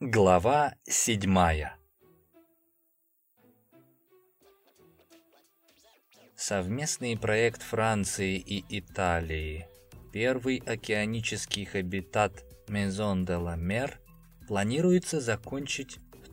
Глава 7. Совместный проект Франции и Италии. Первый океанический хабитат Maison de la Mer планируется закончить в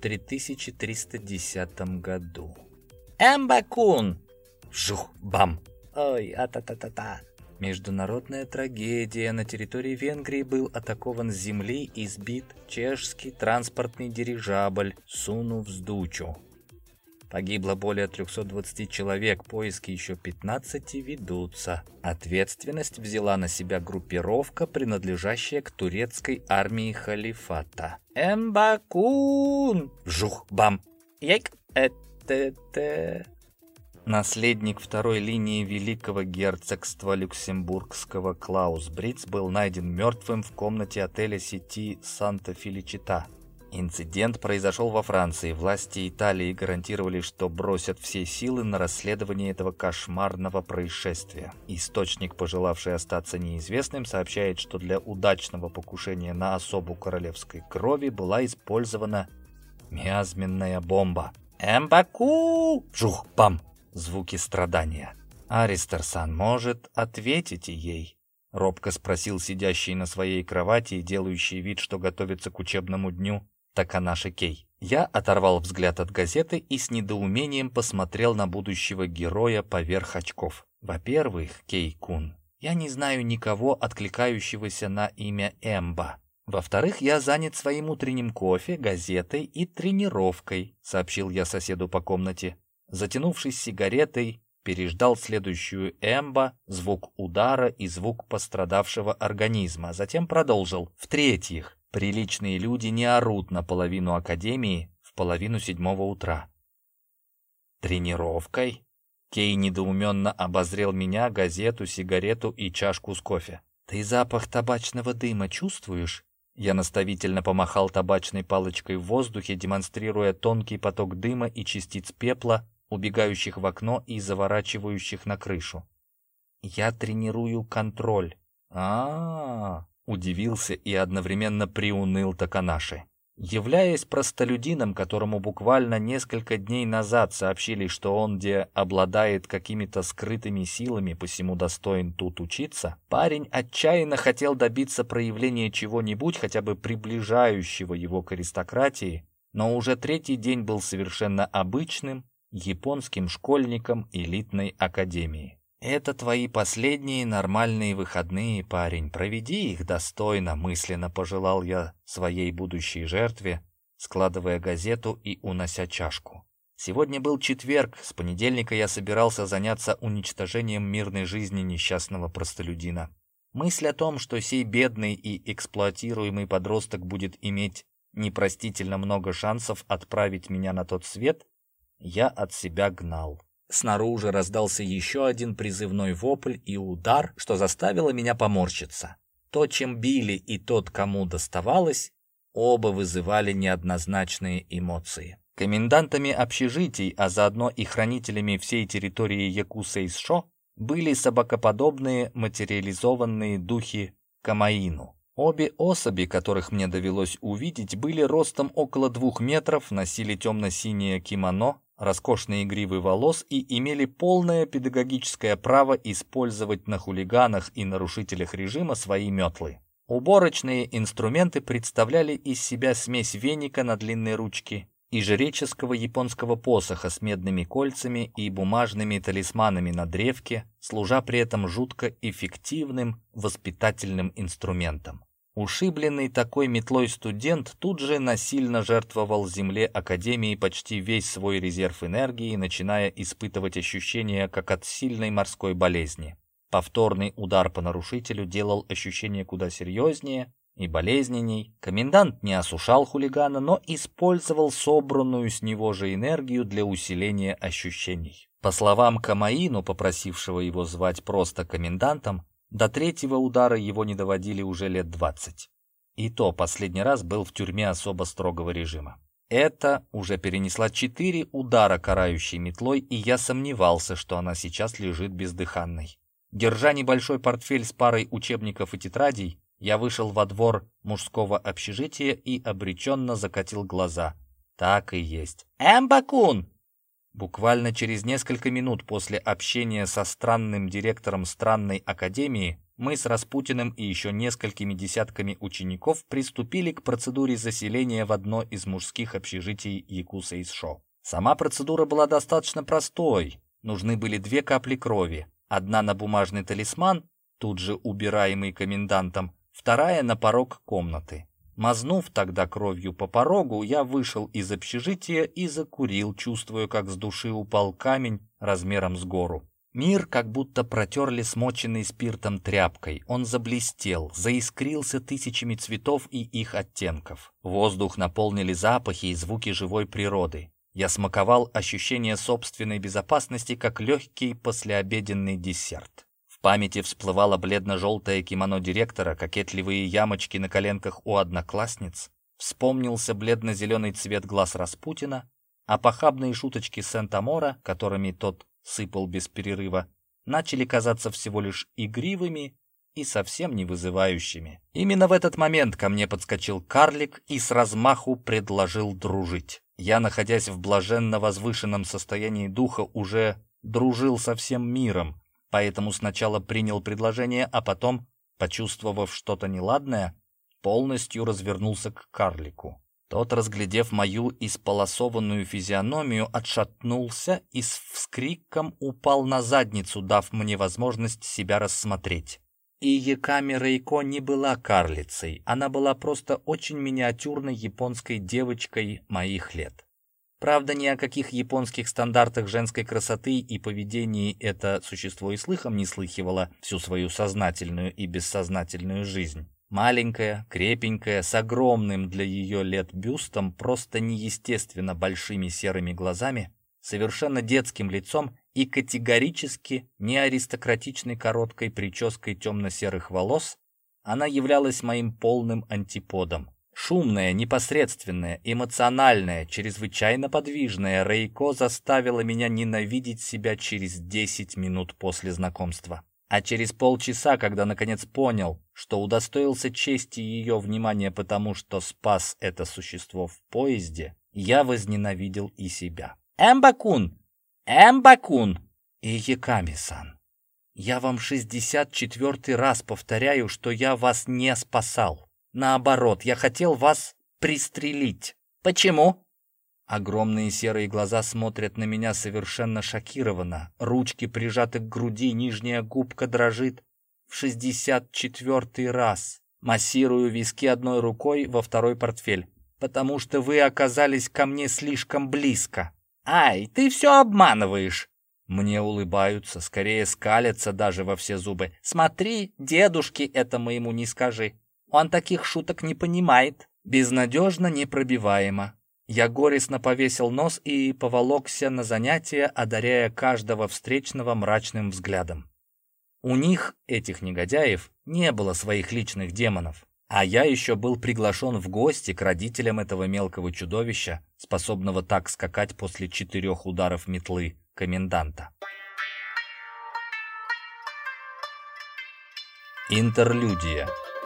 3310 году. Эмбакун! Жух-бам! Ой, а-та-та-та-та! Международная трагедия. На территории Венгрии был атакован с земли и сбит чешский транспортный дирижабль Суну Вздучу. Погибло более 320 человек, поиски еще 15 ведутся. Ответственность взяла на себя группировка, принадлежащая к турецкой армии халифата. Эмбакун! Жух-бам! Яйк! Наследник второй линии Великого герцогства Люксембургского Клаус Бриц был найден мертвым в комнате отеля сети Санта-Феличита. Инцидент произошел во Франции. Власти Италии гарантировали, что бросят все силы на расследование этого кошмарного происшествия. Источник, пожелавший остаться неизвестным, сообщает, что для удачного покушения на особу королевской крови была использована миазменная бомба. «Эмбаку!» Жух-бам! Звуки страдания. «Аристарсан может ответите ей?» — робко спросил сидящий на своей кровати и делающий вид, что готовится к учебному дню, Таканаши Кей. Я оторвал взгляд от газеты и с недоумением посмотрел на будущего героя поверх очков. Во-первых, Кей-кун, я не знаю никого, откликающегося на имя Эмба. Во-вторых, я занят своим утренним кофе, газетой и тренировкой, сообщил я соседу по комнате. Затянувшись сигаретой, переждал следующую эмба, звук удара и звук пострадавшего организма, затем продолжил. В-третьих, приличные люди не орут наполовину академии в половину 7 утра. Тренировкой? Кей недоуменно обозрел меня, газету, сигарету и чашку с кофе. Ты запах табачного дыма чувствуешь? Я наставительно помахал табачной палочкой в воздухе, демонстрируя тонкий поток дыма и частиц пепла, убегающих в окно и заворачивающих на крышу. Я тренирую контроль. Удивился и одновременно приуныл Таканаши. Являясь простолюдином, которому буквально несколько дней назад сообщили, что он обладает какими-то скрытыми силами, посему достоин тут учиться, парень отчаянно хотел добиться проявления чего-нибудь, хотя бы приближающего его к аристократии, но уже третий день был совершенно обычным, японским школьником элитной академии. «Это твои последние нормальные выходные, парень. Проведи их достойно», — мысленно пожелал я своей будущей жертве, складывая газету и унося чашку. Сегодня был четверг, с понедельника я собирался заняться уничтожением мирной жизни несчастного простолюдина. Мысль о том, что сей бедный и эксплуатируемый подросток будет иметь непростительно много шансов отправить меня на тот свет, я от себя гнал. Снаружи раздался еще один призывной вопль и удар, что заставило меня поморщиться. То, чем били, и тот, кому доставалось, оба вызывали неоднозначные эмоции. Комендантами общежитий, а заодно и хранителями всей территории Якусейшо, были собакоподобные материализованные духи Камаину. Обе особи, которых мне довелось увидеть, были ростом около 2 метров, носили темно-синее кимоно, роскошные гривы волос и имели полное педагогическое право использовать на хулиганах и нарушителях режима свои метлы. Уборочные инструменты представляли из себя смесь веника на длинной ручке и жреческого японского посоха с медными кольцами и бумажными талисманами на древке, служа при этом жутко эффективным воспитательным инструментом. Ушибленный такой метлой студент тут же насильно жертвовал земле Академии почти весь свой резерв энергии, начиная испытывать ощущения, как от сильной морской болезни. Повторный удар по нарушителю делал ощущения куда серьезнее и болезненней. Комендант не осушал хулигана, но использовал собранную с него же энергию для усиления ощущений. По словам Камаину, попросившего его звать просто комендантом, до 3-го удара его не доводили уже лет 20. И то последний раз был в тюрьме особо строгого режима. Это уже перенесла 4 удара карающей метлой, и я сомневался, что она сейчас лежит бездыханной. Держа небольшой портфель с парой учебников и тетрадей, Я вышел во двор мужского общежития и обреченно закатил глаза. Так и есть. «Эмба-кун!» Буквально через несколько минут после общения со странным директором странной академии мы с Распутиным и еще несколькими десятками учеников приступили к процедуре заселения в одно из мужских общежитий Якусейшо. Сама процедура была достаточно простой. Нужны были 2 капли крови. Одна на бумажный талисман, тут же убираемый комендантом, вторая на порог комнаты. Мазнув тогда кровью по порогу, я вышел из общежития и закурил, чувствуя, как с души упал камень размером с гору. Мир как будто протерли смоченной спиртом тряпкой. Он заблестел, заискрился тысячами цветов и их оттенков. Воздух наполнили запахи и звуки живой природы. Я смаковал ощущение собственной безопасности, как легкий послеобеденный десерт. В памяти всплывало бледно-желтое кимоно директора, кокетливые ямочки на коленках у одноклассниц. Вспомнился бледно-зеленый цвет глаз Распутина, а похабные шуточки Сент-Амора, которыми тот сыпал без перерыва, начали казаться всего лишь игривыми и совсем не вызывающими. Именно в этот момент ко мне подскочил карлик и с размаху предложил дружить. Я, находясь в блаженно возвышенном состоянии духа, уже дружил со всем миром, поэтому сначала принял предложение, а потом, почувствовав что-то неладное, полностью развернулся к карлику. Тот, разглядев мою исполосованную физиономию, отшатнулся и с вскриком упал на задницу, дав мне возможность себя рассмотреть. И Яками Рейко не была карлицей, она была просто очень миниатюрной японской девочкой моих лет. Правда, ни о каких японских стандартах женской красоты и поведении это существо и слыхом не слыхивало всю свою сознательную и бессознательную жизнь. Маленькая, крепенькая, с огромным для ее лет бюстом, просто неестественно большими серыми глазами, совершенно детским лицом и категорически неаристократичной короткой прической темно-серых волос, она являлась моим полным антиподом. Шумная, непосредственная, эмоциональная, чрезвычайно подвижная, Рейко заставила меня ненавидеть себя через 10 минут после знакомства. А через полчаса, когда наконец понял, что удостоился чести ее внимания потому, что спас это существо в поезде, я возненавидел и себя. «Эмба-кун! Эмба-кун!» и Яками-сан. Я вам 64-й раз повторяю, что я вас не спасал. Наоборот, я хотел вас пристрелить. Почему? Огромные серые глаза смотрят на меня совершенно шокированно. Ручки прижаты к груди, нижняя губка дрожит. В 64-й раз. Массирую виски одной рукой, во второй портфель. Потому что вы оказались ко мне слишком близко. Ай, ты все обманываешь. Мне улыбаются, скорее скалятся даже во все зубы. Смотри, дедушке это моему не скажи. Он таких шуток не понимает. Безнадежно непробиваемо. Я горестно повесил нос и поволокся на занятия, одаряя каждого встречного мрачным взглядом. У них, этих негодяев, не было своих личных демонов. А я еще был приглашен в гости к родителям этого мелкого чудовища, способного так скакать после 4 ударов метлы коменданта. Интерлюдия.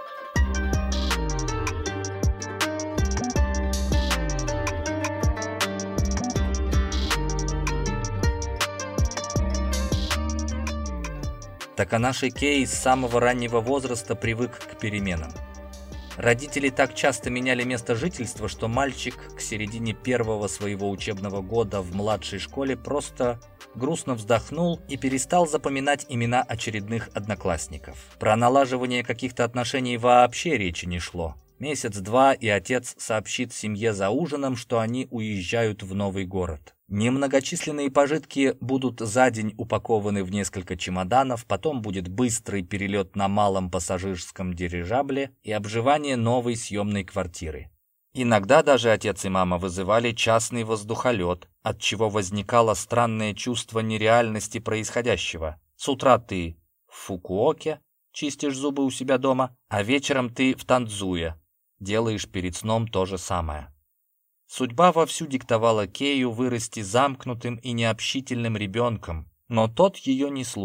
Таканаши Кей с самого раннего возраста привык к переменам. Родители так часто меняли место жительства, что мальчик к середине первого своего учебного года в младшей школе просто грустно вздохнул и перестал запоминать имена очередных одноклассников. Про налаживание каких-то отношений вообще речи не шло. Месяц-два, и отец сообщит семье за ужином, что они уезжают в новый город. Немногочисленные пожитки будут за день упакованы в несколько чемоданов, потом будет быстрый перелет на малом пассажирском дирижабле и обживание новой съемной квартиры. Иногда даже отец и мама вызывали частный воздухолет, от чего возникало странное чувство нереальности происходящего. С утра ты в Фукуоке, чистишь зубы у себя дома, а вечером ты в Тандзуе, делаешь перед сном то же самое. Судьба вовсю диктовала Кею вырасти замкнутым и необщительным ребенком, но тот ее не слушал.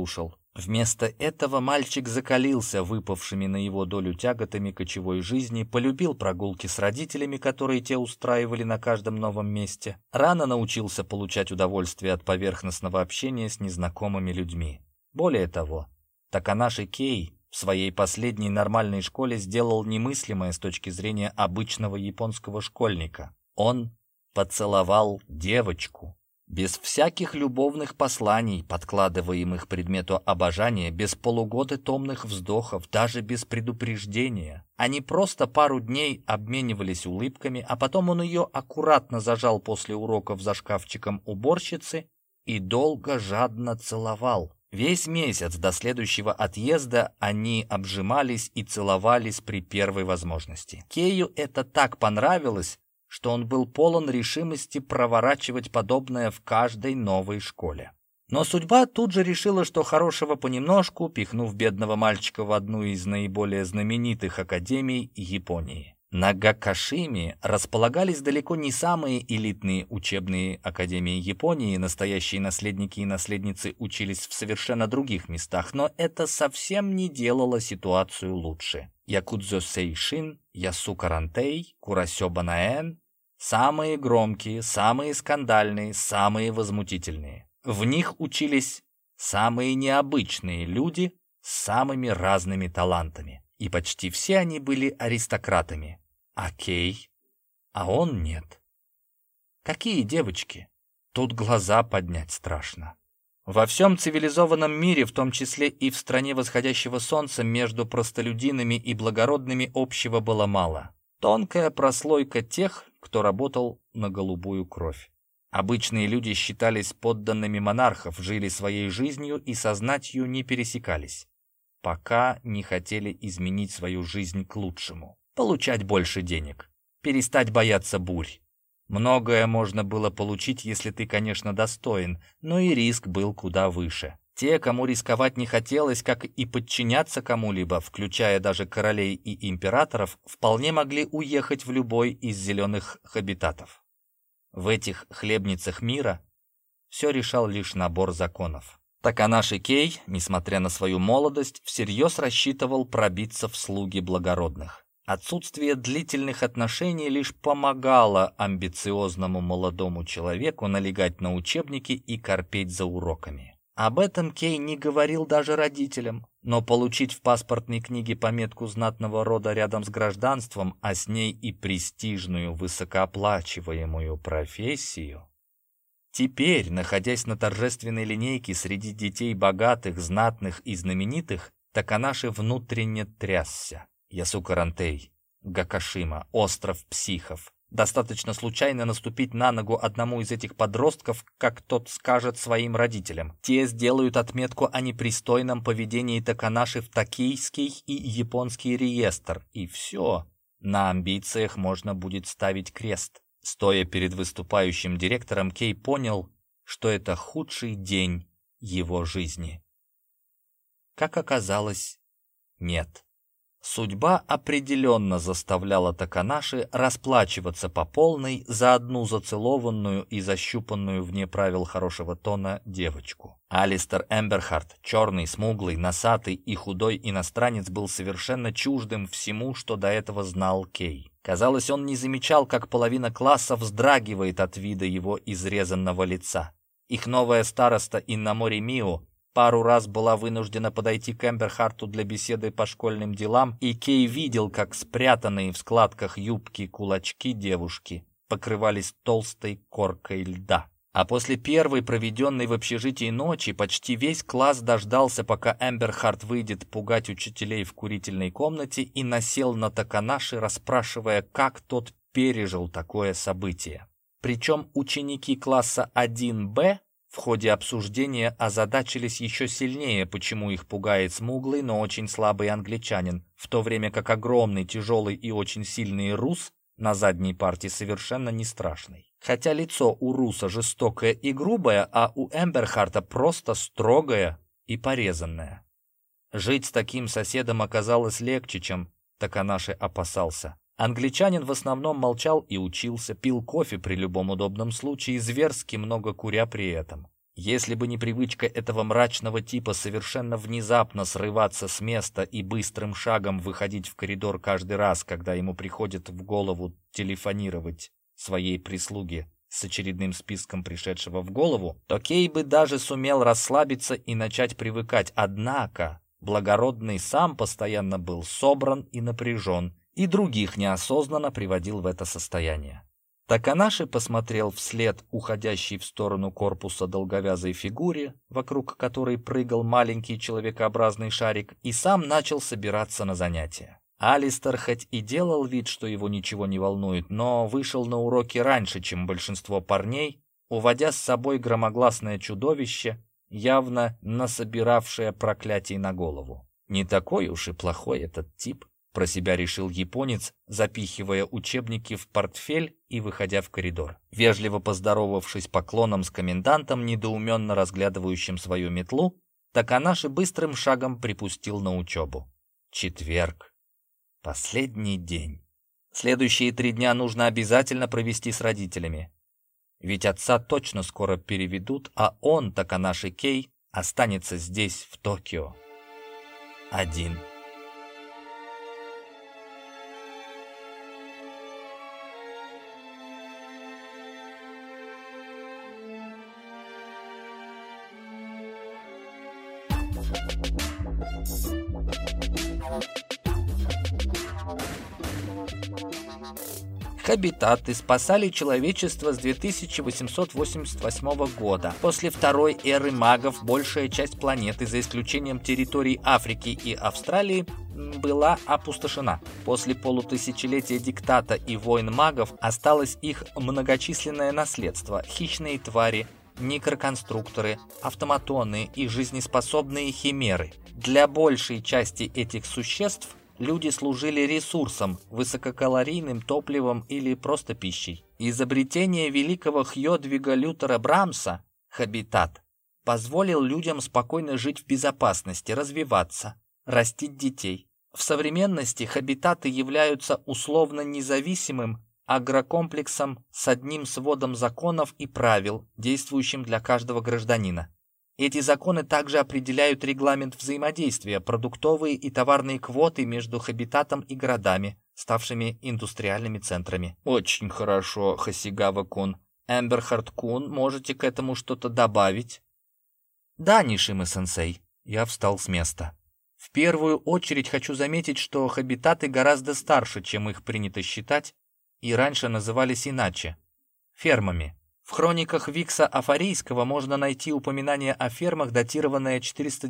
Вместо этого мальчик закалился выпавшими на его долю тяготами кочевой жизни, полюбил прогулки с родителями, которые те устраивали на каждом новом месте, рано научился получать удовольствие от поверхностного общения с незнакомыми людьми. Более того, Таканаши Кей в своей последней нормальной школе сделал немыслимое с точки зрения обычного японского школьника. Он поцеловал девочку. Без всяких любовных посланий, подкладываемых предмету обожания, без полугода томных вздохов, даже без предупреждения. Они просто пару дней обменивались улыбками, а потом он ее аккуратно зажал после уроков за шкафчиком уборщицы и долго жадно целовал. Весь месяц до следующего отъезда они обжимались и целовались при первой возможности. Кею это так понравилось, что он был полон решимости проворачивать подобное в каждой новой школе. Но судьба тут же решила, что хорошего понемножку, пихнув бедного мальчика в одну из наиболее знаменитых академий Японии. На Гакашиме располагались далеко не самые элитные учебные академии Японии, настоящие наследники и наследницы учились в совершенно других местах, но это совсем не делало ситуацию лучше. Якудзо Сейшин, Ясука Рантей, Курасё Банаэн — самые громкие, самые скандальные, самые возмутительные. В них учились самые необычные люди с самыми разными талантами. И почти все они были аристократами. А Кей? А он нет. Какие девочки? Тут глаза поднять страшно. Во всем цивилизованном мире, в том числе и в стране восходящего солнца, между простолюдинами и благородными общего было мало. Тонкая прослойка тех, кто работал на голубую кровь. Обычные люди считались подданными монархов, жили своей жизнью и со знатью не пересекались, пока не хотели изменить свою жизнь к лучшему. Получать больше денег, перестать бояться бурь. Многое можно было получить, если ты, конечно, достоин, но и риск был куда выше. Те, кому рисковать не хотелось, как и подчиняться кому-либо, включая даже королей и императоров, вполне могли уехать в любой из зеленых хабитатов. В этих хлебницах мира все решал лишь набор законов. Таканаши Кей, несмотря на свою молодость, всерьез рассчитывал пробиться в слуги благородных. Отсутствие длительных отношений лишь помогало амбициозному молодому человеку налегать на учебники и корпеть за уроками. Об этом Кей не говорил даже родителям, но получить в паспортной книге пометку знатного рода рядом с гражданством, а с ней и престижную высокооплачиваемую профессию. Теперь, находясь на торжественной линейке среди детей богатых, знатных и знаменитых, Таканаши внутренне трясся. Ясука Рантей, Гакашима, остров психов. Достаточно случайно наступить на ногу одному из этих подростков, как тот скажет своим родителям. Те сделают отметку о непристойном поведении Таканаши в токийский и японский реестр. И все. На амбициях можно будет ставить крест. Стоя перед выступающим директором, Кей понял, что это худший день его жизни. Как оказалось, нет. Судьба определенно заставляла Таканаши расплачиваться по полной за одну зацелованную и защупанную вне правил хорошего тона девочку. Алистер Эмберхарт, черный, смуглый, носатый и худой иностранец, был совершенно чуждым всему, что до этого знал Кей. Казалось, он не замечал, как половина класса вздрагивает от вида его изрезанного лица. Их новая староста Иннамори Мио пару раз была вынуждена подойти к Эмберхарту для беседы по школьным делам, и Кей видел, как спрятанные в складках юбки кулачки девушки покрывались толстой коркой льда. А после первой проведенной в общежитии ночи почти весь класс дождался, пока Эмберхарт выйдет пугать учителей в курительной комнате, и насел на Таканаши, расспрашивая, как тот пережил такое событие. Причем ученики класса 1Б в ходе обсуждения озадачились еще сильнее, почему их пугает смуглый, но очень слабый англичанин, в то время как огромный, тяжелый и очень сильный рус на задней парте совершенно не страшный. Хотя лицо у руса жестокое и грубое, а у Эмберхарта просто строгое и порезанное. Жить с таким соседом оказалось легче, чем Таканаши опасался. Англичанин в основном молчал и учился, пил кофе при любом удобном случае, зверски много куря при этом. Если бы не привычка этого мрачного типа совершенно внезапно срываться с места и быстрым шагом выходить в коридор каждый раз, когда ему приходит в голову телефонировать своей прислуге с очередным списком пришедшего в голову, то Кей бы даже сумел расслабиться и начать привыкать. Однако благородный сам постоянно был собран и напряжен, и других неосознанно приводил в это состояние. Таканаши посмотрел вслед уходящей в сторону корпуса долговязой фигуре, вокруг которой прыгал маленький человекообразный шарик, и сам начал собираться на занятия. Алистер хоть и делал вид, что его ничего не волнует, но вышел на уроки раньше, чем большинство парней, уводя с собой громогласное чудовище, явно насобиравшее проклятий на голову. Не такой уж и плохой этот тип, про себя решил японец, запихивая учебники в портфель и выходя в коридор. Вежливо поздоровавшись поклоном с комендантом, недоуменно разглядывающим свою метлу, Таканаши быстрым шагом припустил на учебу. Четверг. Последний день. Следующие 3 дня нужно обязательно провести с родителями. Ведь отца точно скоро переведут, а он, Таканаши Кей, останется здесь, в Токио. Один. Хабитаты спасали человечество с 2888 года. После второй эры магов большая часть планеты, за исключением территорий Африки и Австралии, была опустошена. После полутысячелетия диктата и войн магов осталось их многочисленное наследство: хищные твари, микроконструкторы, автоматоны и жизнеспособные химеры. Для большей части этих существ люди служили ресурсом, высококалорийным топливом или просто пищей. Изобретение великого Хьодвига Лютера Брамса, хабитат, позволил людям спокойно жить в безопасности, развиваться, растить детей. В современности хабитаты являются условно независимым агрокомплексом с одним сводом законов и правил, действующим для каждого гражданина. Эти законы также определяют регламент взаимодействия, продуктовые и товарные квоты между хабитатом и городами, ставшими индустриальными центрами. Очень хорошо, Хасигава-кун. Эмберхард-кун, можете к этому что-то добавить? Да, Нишима-сенсей. Я встал с места. В первую очередь хочу заметить, что хабитаты гораздо старше, чем их принято считать, и раньше назывались иначе – фермами. В хрониках Викса Афарийского можно найти упоминание о фермах, датированное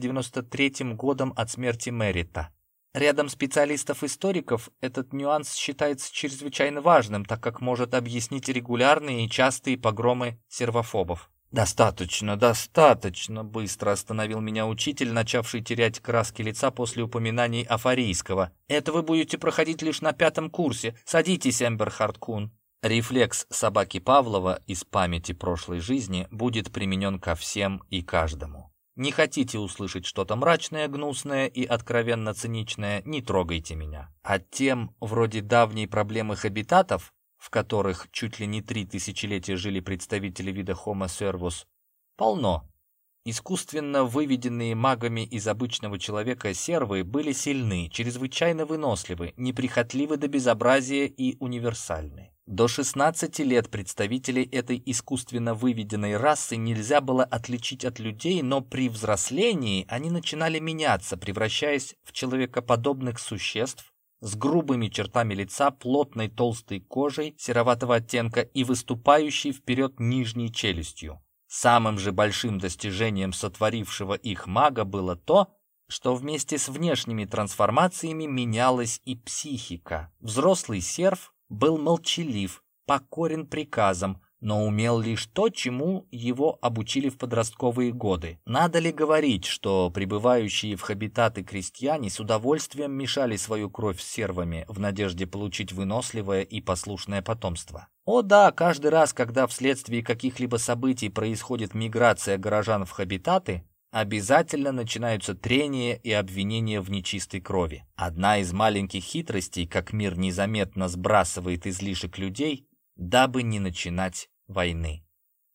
493 годом от смерти Мерита. Рядом специалистов-историков этот нюанс считается чрезвычайно важным, так как может объяснить регулярные и частые погромы сервофобов. «Достаточно, достаточно!» — быстро остановил меня учитель, начавший терять краски лица после упоминаний Афарийского. «Это вы будете проходить лишь на 5-м курсе. Садитесь, Эмберхард-кун». Рефлекс собаки Павлова из памяти прошлой жизни будет применен ко всем и каждому. Не хотите услышать что-то мрачное, гнусное и откровенно циничное, не трогайте меня. А тем, вроде давней проблемы хабитатов, в которых чуть ли не 3 тысячелетия жили представители вида Homo servus, полно. Искусственно выведенные магами из обычного человека сервы были сильны, чрезвычайно выносливы, неприхотливы до безобразия и универсальны. До 16 лет представителей этой искусственно выведенной расы нельзя было отличить от людей, но при взрослении они начинали меняться, превращаясь в человекоподобных существ с грубыми чертами лица, плотной толстой кожей сероватого оттенка и выступающей вперед нижней челюстью. Самым же большим достижением сотворившего их мага было то, что вместе с внешними трансформациями менялась и психика. Взрослый серв был молчалив, покорен приказам, но умел лишь то, чему его обучили в подростковые годы. Надо ли говорить, что прибывающие в хабитаты крестьяне с удовольствием мешали свою кровь с сервами в надежде получить выносливое и послушное потомство? О да, каждый раз, когда вследствие каких-либо событий происходит миграция горожан в хабитаты, обязательно начинаются трения и обвинения в нечистой крови. Одна из маленьких хитростей, как мир незаметно сбрасывает излишек людей, дабы не начинать войны.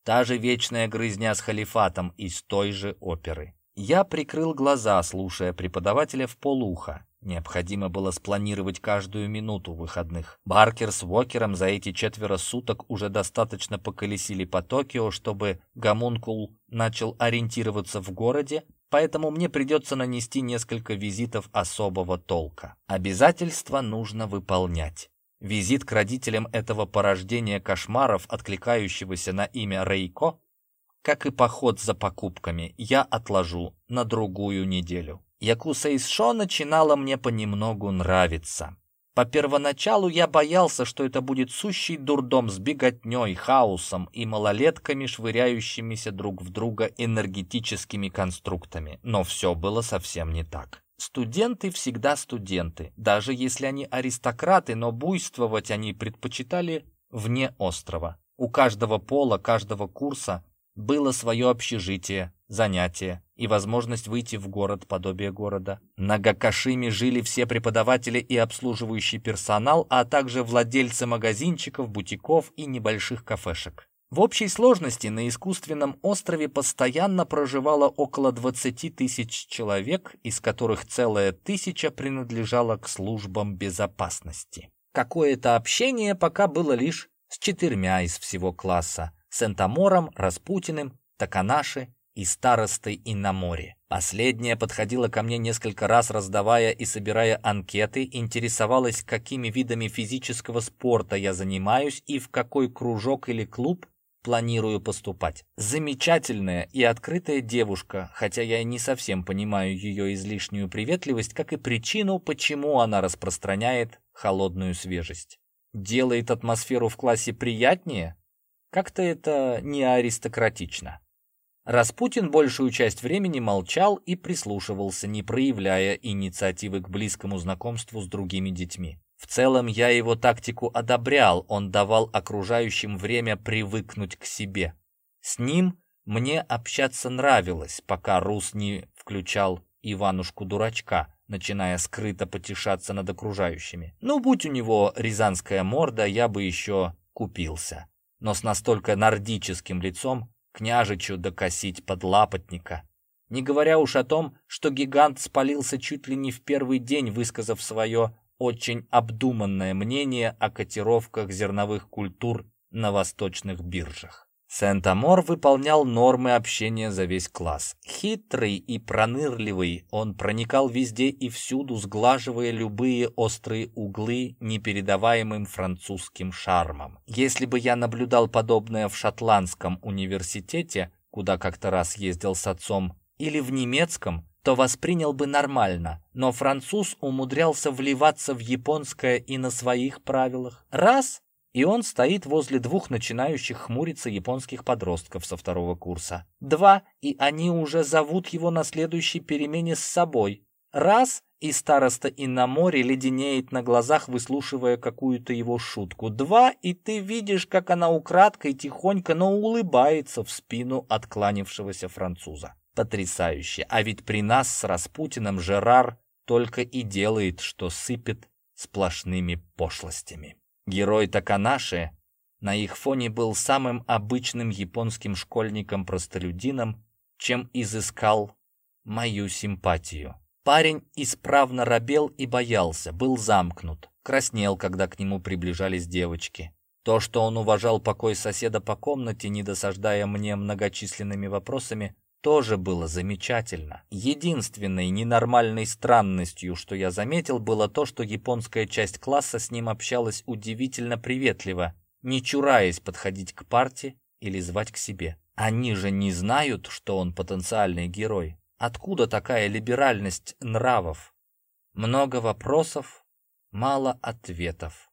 Та же вечная грызня с халифатом из той же оперы. Я прикрыл глаза, слушая преподавателя вполуха. Необходимо было спланировать каждую минуту выходных. Баркер с Уокером за эти 4 суток уже достаточно поколесили по Токио, чтобы гомункул начал ориентироваться в городе, поэтому мне придется нанести несколько визитов особого толка. Обязательства нужно выполнять. Визит к родителям этого порождения кошмаров, откликающегося на имя Рейко, как и поход за покупками, я отложу на другую неделю. Якусейшо начинало мне понемногу нравиться. По первоначалу я боялся, что это будет сущий дурдом с беготней, хаосом и малолетками, швыряющимися друг в друга энергетическими конструктами. Но все было совсем не так. Студенты всегда студенты, даже если они аристократы, но буйствовать они предпочитали вне острова. У каждого пола, каждого курса было свое общежитие, занятия и возможность выйти в город, подобие города. На Гакашиме жили все преподаватели и обслуживающий персонал, а также владельцы магазинчиков, бутиков и небольших кафешек. В общей сложности на искусственном острове постоянно проживало около 20 тысяч человек, из которых целая 1000 принадлежала к службам безопасности. Какое-то общение пока было лишь с 4 из всего класса: Сентамором, Распутиным, Таканаши и старостой Инамори. Последняя подходила ко мне несколько раз, раздавая и собирая анкеты, интересовалась, какими видами физического спорта я занимаюсь и в какой кружок или клуб планирую поступать. Замечательная и открытая девушка, хотя я не совсем понимаю ее излишнюю приветливость, как и причину, почему она распространяет холодную свежесть. Делает атмосферу в классе приятнее? Как-то это не аристократично. Распутин большую часть времени молчал и прислушивался, не проявляя инициативы к близкому знакомству с другими детьми. В целом я его тактику одобрял, он давал окружающим время привыкнуть к себе. С ним мне общаться нравилось, пока Рус не включал Иванушку-дурачка, начиная скрыто потешаться над окружающими. Ну, будь у него рязанская морда, я бы еще купился. Но с настолько нордическим лицом княжичу докосить подлапотника. Не говоря уж о том, что гигант спалился чуть ли не в первый день, высказав свое очень обдуманное мнение о котировках зерновых культур на восточных биржах. Сент-Амор выполнял нормы общения за весь класс. Хитрый и пронырливый, он проникал везде и всюду, сглаживая любые острые углы непередаваемым французским шармом. Если бы я наблюдал подобное в шотландском университете, куда как-то раз ездил с отцом, или в немецком, то воспринял бы нормально, но француз умудрялся вливаться в японское и на своих правилах. Раз — и он стоит возле 2 начинающих хмуриться японских подростков со 2-го курса. 2 — и они уже зовут его на следующей перемене с собой. Раз — и староста Инамори леденеет на глазах, выслушивая какую-то его шутку. 2 — и ты видишь, как она украдкой, тихонько, но улыбается в спину откланившегося француза. Потрясающе. А ведь при нас с Распутиным Жерар только и делает, что сыпет сплошными пошлостями. Герой Таканаши на их фоне был самым обычным японским школьником-простолюдином, чем изыскал мою симпатию. Парень исправно робел и боялся, был замкнут, краснел, когда к нему приближались девочки. То, что он уважал покой соседа по комнате, не досаждая мне многочисленными вопросами, тоже было замечательно. Единственной ненормальной странностью, что я заметил, было то, что японская часть класса с ним общалась удивительно приветливо, не чураясь подходить к парте или звать к себе. Они же не знают, что он потенциальный герой. Откуда такая либеральность нравов? Много вопросов, мало ответов.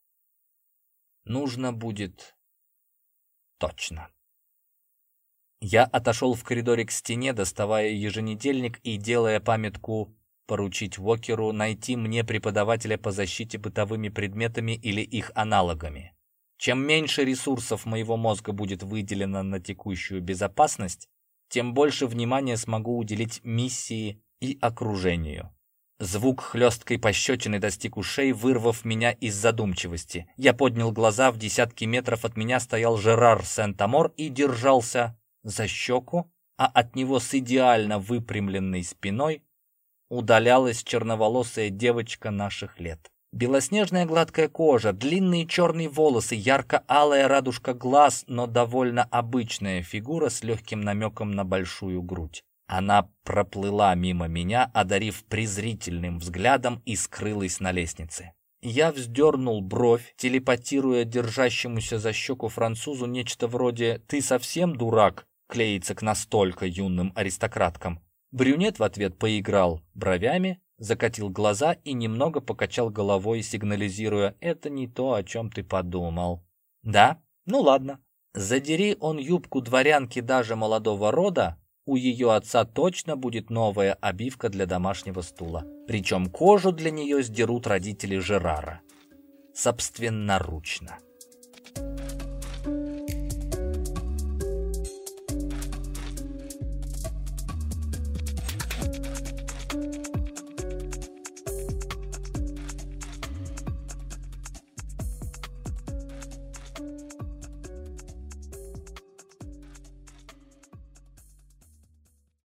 Нужно будет точно. Я отошел в коридоре к стене, доставая еженедельник и делая пометку поручить Уокеру найти мне преподавателя по защите бытовыми предметами или их аналогами. Чем меньше ресурсов моего мозга будет выделено на текущую безопасность, тем больше внимания смогу уделить миссии и окружению. Звук хлесткой пощечины достиг ушей, вырвав меня из задумчивости. Я поднял глаза, в десятки метров от меня стоял Жерар Сент-Амор и держался за щеку, а от него с идеально выпрямленной спиной удалялась черноволосая девочка наших лет. Белоснежная гладкая кожа, длинные черные волосы, ярко-алая радужка глаз, но довольно обычная фигура с легким намеком на большую грудь. Она проплыла мимо меня, одарив презрительным взглядом, и скрылась на лестнице. Я вздернул бровь, телепатируя держащемуся за щеку французу нечто вроде «Ты совсем дурак?» клеится к настолько юным аристократкам. Брюнет в ответ поиграл бровями, закатил глаза и немного покачал головой, сигнализируя «Это не то, о чем ты подумал». «Да? Ну ладно». Задери он юбку дворянки даже молодого рода, у ее отца точно будет новая обивка для домашнего стула. Причем кожу для нее сдерут родители Жерара. Собственноручно.